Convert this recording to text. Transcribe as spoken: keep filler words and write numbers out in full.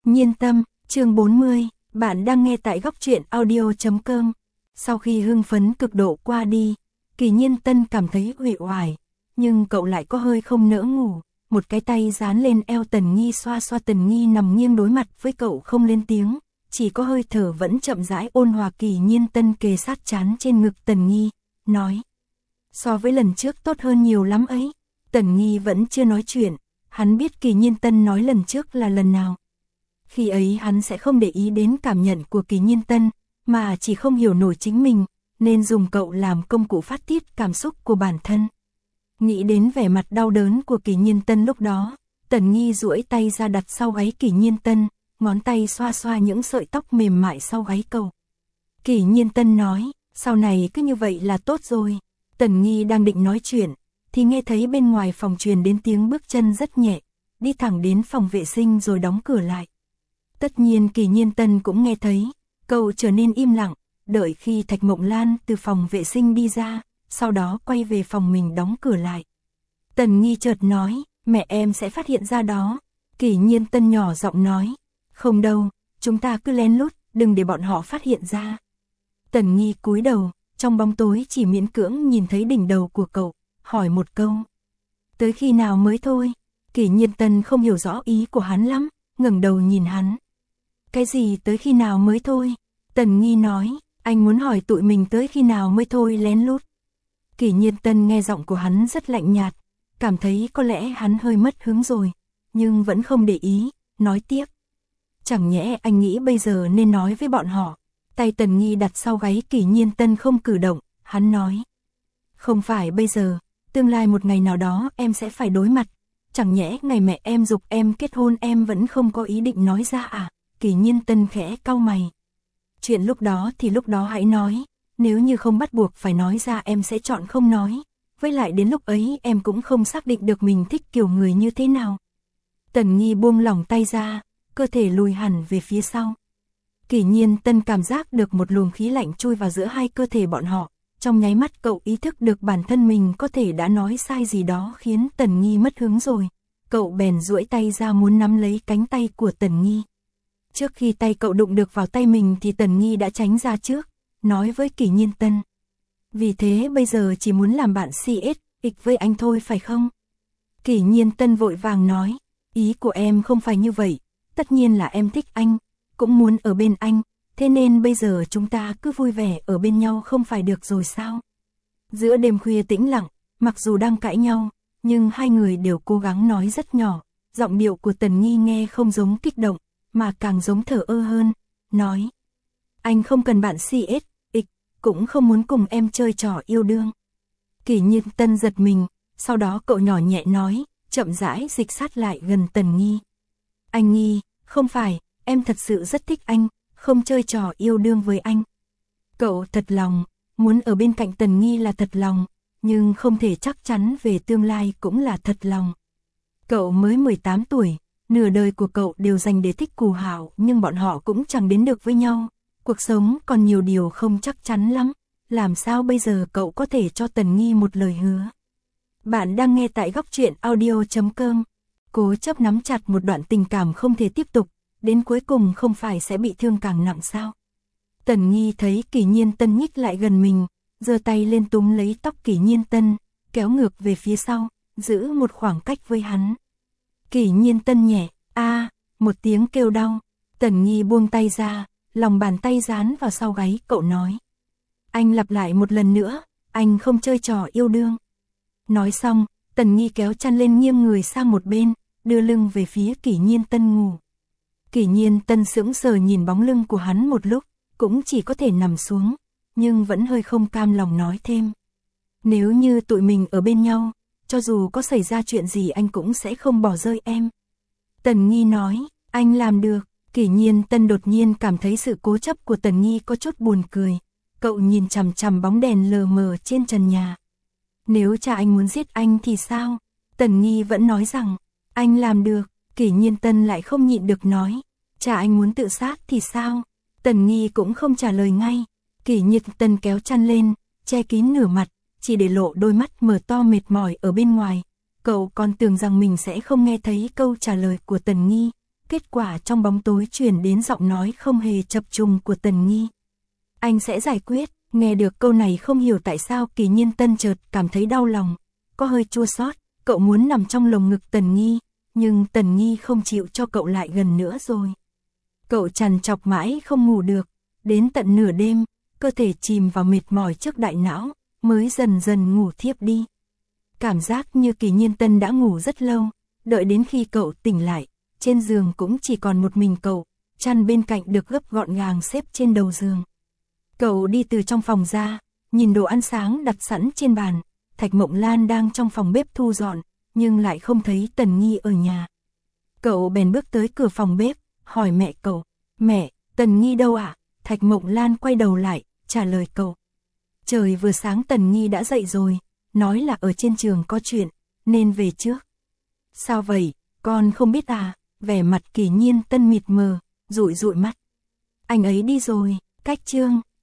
Nhiên tâm, chương bốn mươi, bạn đang nghe tại góc truyện audio chấm com. Sau khi hưng phấn cực độ qua đi, Kỳ Nhiên Tân cảm thấy uể oải, nhưng cậu lại có hơi không nỡ ngủ, một cái tay dán lên eo Tần Nghi xoa xoa Tần Nghi nằm nghiêng đối mặt với cậu không lên tiếng, chỉ có hơi thở vẫn chậm rãi ôn hòa. Kỳ Nhiên Tân kề sát trán trên ngực Tần Nghi, nói: so với lần trước tốt hơn nhiều lắm ấy. Tần Nghi vẫn chưa nói chuyện, hắn biết Kỳ Nhiên Tân nói lần trước là lần nào. Khi ấy hắn sẽ không để ý đến cảm nhận của Kỳ Nhiên Tân, mà chỉ không hiểu nổi chính mình, nên dùng cậu làm công cụ phát tiết cảm xúc của bản thân. Nghĩ đến vẻ mặt đau đớn của Kỳ Nhiên Tân lúc đó, Tần Nghi duỗi tay ra đặt sau gáy Kỳ Nhiên Tân, ngón tay xoa xoa những sợi tóc mềm mại sau gáy cậu. Kỳ Nhiên Tân nói: sau này cứ như vậy là tốt rồi. Tần Nghi đang định nói chuyện, thì nghe thấy bên ngoài phòng truyền đến tiếng bước chân rất nhẹ, đi thẳng đến phòng vệ sinh rồi đóng cửa lại. Tất nhiên Kỳ Nhiên Tân cũng nghe thấy, cậu trở nên im lặng, đợi khi Thạch Mộng Lan từ phòng vệ sinh đi ra, sau đó quay về phòng mình đóng cửa lại. Tần Nghi chợt nói: mẹ em sẽ phát hiện ra đó. Kỳ Nhiên Tân nhỏ giọng nói: không đâu, chúng ta cứ lén lút, đừng để bọn họ phát hiện ra. Tần Nghi cúi đầu, trong bóng tối chỉ miễn cưỡng nhìn thấy đỉnh đầu của cậu, hỏi một câu: tới khi nào mới thôi? Kỳ Nhiên Tân không hiểu rõ ý của hắn lắm, ngẩng đầu nhìn hắn. Cái gì tới khi nào mới thôi? Tần Nghi nói: anh muốn hỏi tụi mình tới khi nào mới thôi lén lút. Kỳ Nhiên Tân nghe giọng của hắn rất lạnh nhạt, cảm thấy có lẽ hắn hơi mất hứng rồi, nhưng vẫn không để ý, nói tiếp: chẳng nhẽ anh nghĩ bây giờ nên nói với bọn họ? Tay Tần Nghi đặt sau gáy Kỳ Nhiên Tân không cử động, hắn nói: không phải bây giờ, tương lai một ngày nào đó em sẽ phải đối mặt. Chẳng nhẽ ngày mẹ em giục em kết hôn em vẫn không có ý định nói ra à? Kỳ Nhiên Tân khẽ cau mày. Chuyện lúc đó thì lúc đó hãy nói, nếu như không bắt buộc phải nói ra em sẽ chọn không nói. Với lại đến lúc ấy em cũng không xác định được mình thích kiểu người như thế nào. Tần Nghi buông lỏng tay ra, cơ thể lùi hẳn về phía sau. Kỳ Nhiên Tân cảm giác được một luồng khí lạnh chui vào giữa hai cơ thể bọn họ. Trong nháy mắt cậu ý thức được bản thân mình có thể đã nói sai gì đó khiến Tần Nghi mất hứng rồi. Cậu bèn duỗi tay ra muốn nắm lấy cánh tay của Tần Nghi. Trước khi tay cậu đụng được vào tay mình thì Tần Nghi đã tránh ra trước, nói với Kỳ Nhiên Tân: vì thế bây giờ chỉ muốn làm bạn xê ét ịch với anh thôi phải không? Kỳ Nhiên Tân vội vàng nói: ý của em không phải như vậy, tất nhiên là em thích anh, cũng muốn ở bên anh, thế nên bây giờ chúng ta cứ vui vẻ ở bên nhau không phải được rồi sao? Giữa đêm khuya tĩnh lặng, mặc dù đang cãi nhau, nhưng hai người đều cố gắng nói rất nhỏ, giọng điệu của Tần Nghi nghe không giống kích động, mà càng giống thở ơ hơn, nói: anh không cần bạn xê ét ịch, cũng không muốn cùng em chơi trò yêu đương. Kỳ Nhiên Tân giật mình, sau đó cậu nhỏ nhẹ nói, chậm rãi dịch sát lại gần Tần Nghi: anh Nghi, không phải, em thật sự rất thích anh, không chơi trò yêu đương với anh. Cậu thật lòng, muốn ở bên cạnh Tần Nghi là thật lòng, nhưng không thể chắc chắn về tương lai cũng là thật lòng. Cậu mới mười tám tuổi, nửa đời của cậu đều dành để thích Cù Hạo, nhưng bọn họ cũng chẳng đến được với nhau. Cuộc sống còn nhiều điều không chắc chắn lắm, làm sao bây giờ cậu có thể cho Tần Nghi một lời hứa? Bạn đang nghe tại góc truyện audio chấm com. Cố chấp nắm chặt một đoạn tình cảm không thể tiếp tục, đến cuối cùng không phải sẽ bị thương càng nặng sao? Tần Nghi thấy Kỳ Nhiên Tân nhích lại gần mình, giơ tay lên túm lấy tóc Kỳ Nhiên Tân, kéo ngược về phía sau, giữ một khoảng cách với hắn. Kỳ Nhiên Tân nhẹ, a, một tiếng kêu đau. Tần Nghi buông tay ra, lòng bàn tay dán vào sau gáy cậu nói: anh lặp lại một lần nữa, anh không chơi trò yêu đương. Nói xong, Tần Nghi kéo chăn lên nghiêng người sang một bên, đưa lưng về phía Kỳ Nhiên Tân ngủ. Kỳ Nhiên Tân sững sờ nhìn bóng lưng của hắn một lúc, cũng chỉ có thể nằm xuống, nhưng vẫn hơi không cam lòng nói thêm: nếu như tụi mình ở bên nhau, cho dù có xảy ra chuyện gì anh cũng sẽ không bỏ rơi em. Tần Nghi nói: anh làm được. Kỳ Nhiên Tân đột nhiên cảm thấy sự cố chấp của Tần Nghi có chút buồn cười. Cậu nhìn chằm chằm bóng đèn lờ mờ trên trần nhà. Nếu cha anh muốn giết anh thì sao? Tần Nghi vẫn nói rằng anh làm được. Kỳ Nhiên Tân lại không nhịn được nói: cha anh muốn tự sát thì sao? Tần Nghi cũng không trả lời ngay. Kỳ Nhiên Tân kéo chăn lên, che kín nửa mặt, chỉ để lộ đôi mắt mở to mệt mỏi ở bên ngoài. Cậu còn tưởng rằng mình sẽ không nghe thấy câu trả lời của Tần Nghi. Kết quả trong bóng tối truyền đến giọng nói không hề chập trùng của Tần Nghi. Anh sẽ giải quyết. Nghe được câu này không hiểu tại sao Kỳ Nhiên Tân chợt cảm thấy đau lòng, có hơi chua xót. Cậu muốn nằm trong lồng ngực Tần Nghi, nhưng Tần Nghi không chịu cho cậu lại gần nữa rồi. Cậu trằn trọc mãi không ngủ được, đến tận nửa đêm, cơ thể chìm vào mệt mỏi trước đại não, mới dần dần ngủ thiếp đi. Cảm giác như Kỳ Nhiên Tân đã ngủ rất lâu, đợi đến khi cậu tỉnh lại, trên giường cũng chỉ còn một mình cậu, chăn bên cạnh được gấp gọn gàng xếp trên đầu giường. Cậu đi từ trong phòng ra, nhìn đồ ăn sáng đặt sẵn trên bàn, Thạch Mộng Lan đang trong phòng bếp thu dọn, nhưng lại không thấy Tần Nghi ở nhà. Cậu bèn bước tới cửa phòng bếp, hỏi mẹ cậu, mẹ, Tần Nghi đâu ạ? Thạch Mộng Lan quay đầu lại, trả lời cậu. Trời vừa sáng Tần Nghi đã dậy rồi, nói là ở trên trường có chuyện, nên về trước. Sao vậy, con không biết à? Vẻ mặt Kỳ Nhiên Tân mịt mờ, dụi dụi mắt. Anh ấy đi rồi, cách chương.